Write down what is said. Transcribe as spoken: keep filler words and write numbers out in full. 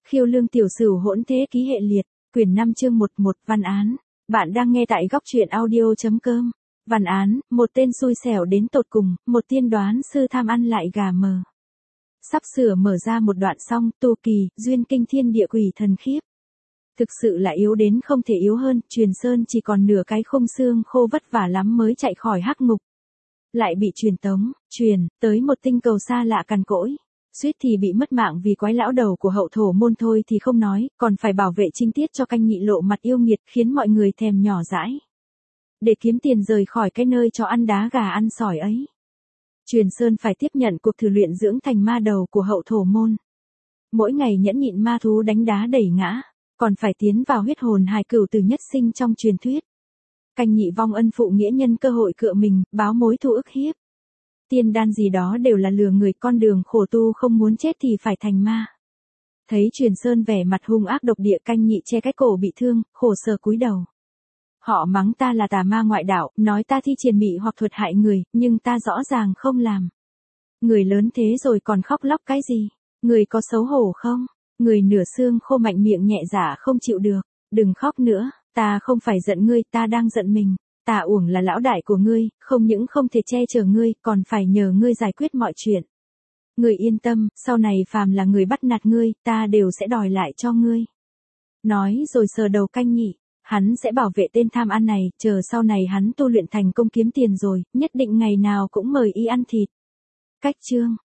Khiêu lương tiểu sửu hỗn thế ký hệ liệt, quyển năm chương một một văn án. Bạn đang nghe tại góc truyện audio.com. Văn án, một tên xui xẻo đến tột cùng, một tiên đoán sư tham ăn lại gà mờ. Sắp sửa mở ra một đoạn xong, tu kỳ, duyên kinh thiên địa quỷ thần khiếp. Thực sự là yếu đến không thể yếu hơn, Truyền Sơn chỉ còn nửa cái khung xương khô vất vả lắm mới chạy khỏi hắc ngục. Lại bị truyền tống, truyền, tới một tinh cầu xa lạ cằn cỗi. Suýt thì bị mất mạng vì quái lão đầu của hậu thổ môn thôi thì không nói, còn phải bảo vệ trinh tiết cho canh nhị lộ mặt yêu nghiệt khiến mọi người thèm nhỏ dãi. Để kiếm tiền rời khỏi cái nơi cho ăn đá gà ăn sỏi ấy. Truyền Sơn phải tiếp nhận cuộc thử luyện dưỡng thành ma đầu của hậu thổ môn. Mỗi ngày nhẫn nhịn ma thú đánh đá đẩy ngã, còn phải tiến vào huyết hồn hài cửu từ nhất sinh trong truyền thuyết. Canh nhị vong ân phụ nghĩa nhân cơ hội cựa mình, báo mối thù ức hiếp. Tiên đan gì đó đều là lừa người, con đường khổ tu không muốn chết thì phải thành ma. Thấy Truyền Sơn vẻ mặt hung ác độc địa, canh nhị che cái cổ bị thương, khổ sở cúi đầu. Họ mắng ta là tà ma ngoại đạo, nói ta thi triển mị hoặc thuật hại người, nhưng ta rõ ràng không làm. Người lớn thế rồi còn khóc lóc cái gì? Người có xấu hổ không? Người nửa xương khô mạnh miệng nhẹ dạ không chịu được. Đừng khóc nữa, ta không phải giận ngươi, ta đang giận mình. Ta uổng là lão đại của ngươi, không những không thể che chở ngươi, còn phải nhờ ngươi giải quyết mọi chuyện. Ngươi yên tâm, sau này phàm là người bắt nạt ngươi, ta đều sẽ đòi lại cho ngươi. Nói rồi sờ đầu canh nhị, hắn sẽ bảo vệ tên tham ăn này, chờ sau này hắn tu luyện thành công kiếm tiền rồi, nhất định ngày nào cũng mời y ăn thịt. Cách chương,